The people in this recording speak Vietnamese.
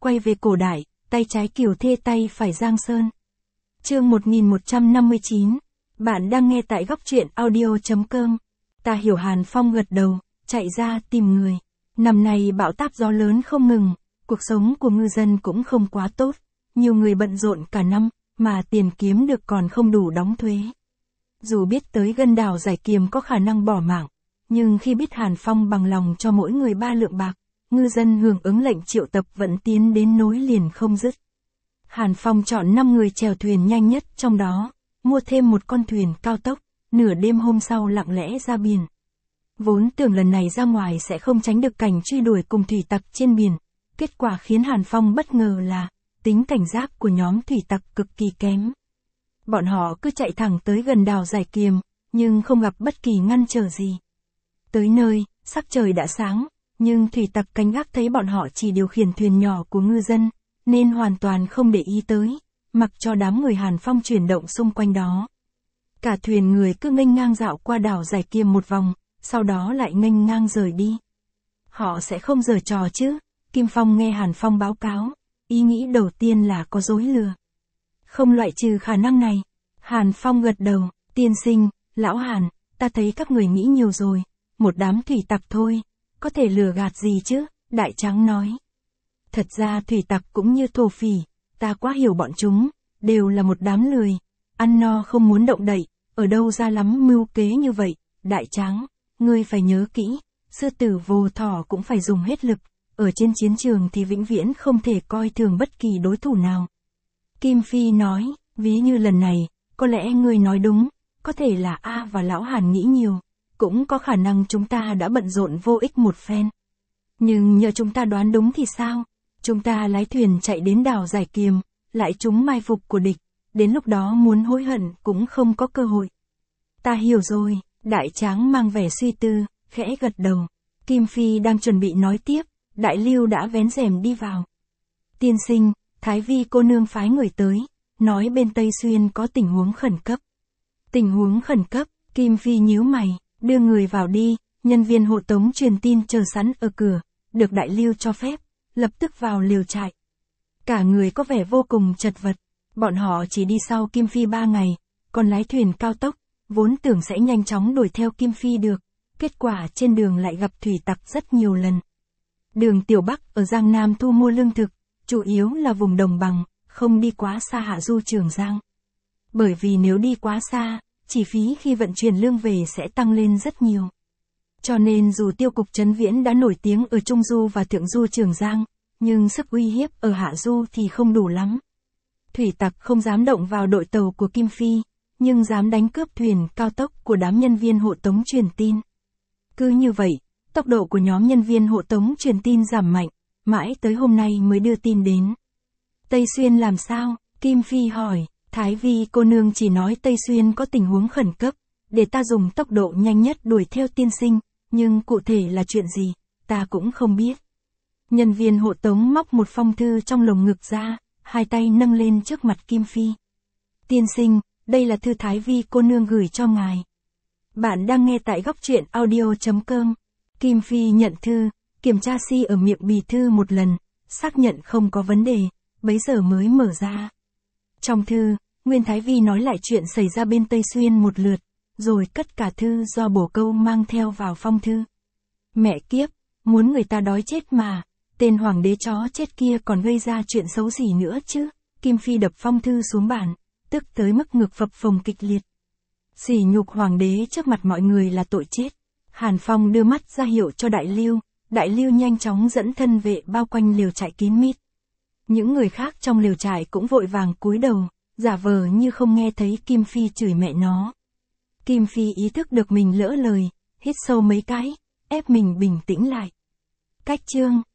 quay về cổ đại, tay trái Kiều Thê tay phải Giang Sơn. Chương 1159. Bạn đang nghe tại góc truyện audio.com. Ta hiểu. Hàn Phong gật đầu, chạy ra tìm người. Năm nay bão táp gió lớn không ngừng, cuộc sống của ngư dân cũng không quá tốt. Nhiều người bận rộn cả năm, mà tiền kiếm được còn không đủ đóng thuế. Dù biết tới gần đảo Giải Kiềm có khả năng bỏ mạng, nhưng khi biết Hàn Phong bằng lòng cho mỗi người 3 lượng bạc, ngư dân hưởng ứng lệnh triệu tập vẫn tiến đến nối liền không dứt. Hàn Phong chọn 5 người chèo thuyền nhanh nhất trong đó, mua thêm một con thuyền cao tốc, nửa đêm hôm sau lặng lẽ ra biển. Vốn tưởng lần này ra ngoài sẽ không tránh được cảnh truy đuổi cùng thủy tặc trên biển, kết quả khiến Hàn Phong bất ngờ là tính cảnh giác của nhóm thủy tặc cực kỳ kém. Bọn họ cứ chạy thẳng tới gần đảo Giải Kiềm, nhưng không gặp bất kỳ ngăn trở gì. Tới nơi, sắc trời đã sáng, nhưng thủy tặc canh gác thấy bọn họ chỉ điều khiển thuyền nhỏ của ngư dân, nên hoàn toàn không để ý tới, mặc cho đám người Hàn Phong chuyển động xung quanh đó. Cả thuyền người cứ nghênh ngang dạo qua đảo Giải Kiềm một vòng, sau đó lại nghênh ngang rời đi. Họ sẽ không giở trò chứ? Kim Phong nghe Hàn Phong báo cáo, ý nghĩ đầu tiên là có dối lừa. Không loại trừ khả năng này. Hàn Phong gật đầu, tiên sinh, lão Hàn, ta thấy các người nghĩ nhiều rồi, một đám thủy tặc thôi, có thể lừa gạt gì chứ, Đại Tráng nói. Thật ra thủy tặc cũng như thổ phỉ, ta quá hiểu bọn chúng, đều là một đám lười, ăn no không muốn động đậy, ở đâu ra lắm mưu kế như vậy, Đại Tráng, ngươi phải nhớ kỹ, sư tử vô thỏ cũng phải dùng hết lực, ở trên chiến trường thì vĩnh viễn không thể coi thường bất kỳ đối thủ nào. Kim Phi nói, ví như lần này, có lẽ ngươi nói đúng, có thể là A và lão Hàn nghĩ nhiều, cũng có khả năng chúng ta đã bận rộn vô ích một phen. Nhưng nhờ chúng ta đoán đúng thì sao? Chúng ta lái thuyền chạy đến đảo Giải Kiềm, lại trúng mai phục của địch, đến lúc đó muốn hối hận cũng không có cơ hội. Ta hiểu rồi, Đại Tráng mang vẻ suy tư, khẽ gật đầu. Kim Phi đang chuẩn bị nói tiếp, Đại Lưu đã vén rèm đi vào. Tiên sinh, Thái Vi cô nương phái người tới, nói bên Tây Xuyên có tình huống khẩn cấp. Tình huống khẩn cấp, Kim Phi nhíu mày, đưa người vào đi, nhân viên hộ tống truyền tin chờ sẵn ở cửa, được Đại Lưu cho phép, lập tức vào liều trại. Cả người có vẻ vô cùng chật vật, bọn họ chỉ đi sau Kim Phi 3 ngày, còn lái thuyền cao tốc, vốn tưởng sẽ nhanh chóng đuổi theo Kim Phi được, kết quả trên đường lại gặp thủy tặc rất nhiều lần. Đường Tiểu Bắc ở Giang Nam thu mua lương thực, chủ yếu là vùng đồng bằng, không đi quá xa hạ du Trường Giang. Bởi vì nếu đi quá xa, chi phí khi vận chuyển lương về sẽ tăng lên rất nhiều. Cho nên dù tiêu cục Trấn Viễn đã nổi tiếng ở Trung Du và Thượng Du Trường Giang, nhưng sức uy hiếp ở Hạ Du thì không đủ lắm. Thủy tặc không dám động vào đội tàu của Kim Phi, nhưng dám đánh cướp thuyền cao tốc của đám nhân viên hộ tống truyền tin. Cứ như vậy, tốc độ của nhóm nhân viên hộ tống truyền tin giảm mạnh, mãi tới hôm nay mới đưa tin đến. Tây Xuyên làm sao? Kim Phi hỏi. Thái Vi cô nương chỉ nói Tây Xuyên có tình huống khẩn cấp, để ta dùng tốc độ nhanh nhất đuổi theo tiên sinh, nhưng cụ thể là chuyện gì, ta cũng không biết. Nhân viên hộ tống móc một phong thư trong lồng ngực ra, hai tay nâng lên trước mặt Kim Phi. Tiên sinh, đây là thư Thái Vi cô nương gửi cho ngài. Bạn đang nghe tại góc truyện audio.com. Kim Phi nhận thư, kiểm tra si ở miệng bì thư một lần, xác nhận không có vấn đề, bấy giờ mới mở ra. Trong thư, Nguyên Thái Vi nói lại chuyện xảy ra bên Tây Xuyên một lượt, rồi cất cả thư do bổ câu mang theo vào phong thư. Mẹ kiếp, muốn người ta đói chết mà, tên hoàng đế chó chết kia còn gây ra chuyện xấu gì nữa chứ? Kim Phi đập phong thư xuống bàn, tức tới mức ngực phập phồng kịch liệt. Sỉ nhục hoàng đế trước mặt mọi người là tội chết. Hàn Phong đưa mắt ra hiệu cho Đại Lưu nhanh chóng dẫn thân vệ bao quanh liều trại kín mít. Những người khác trong liều trại cũng vội vàng cúi đầu, giả vờ như không nghe thấy Kim Phi chửi mẹ nó. Kim Phi ý thức được mình lỡ lời, hít sâu mấy cái, ép mình bình tĩnh lại. Cách chương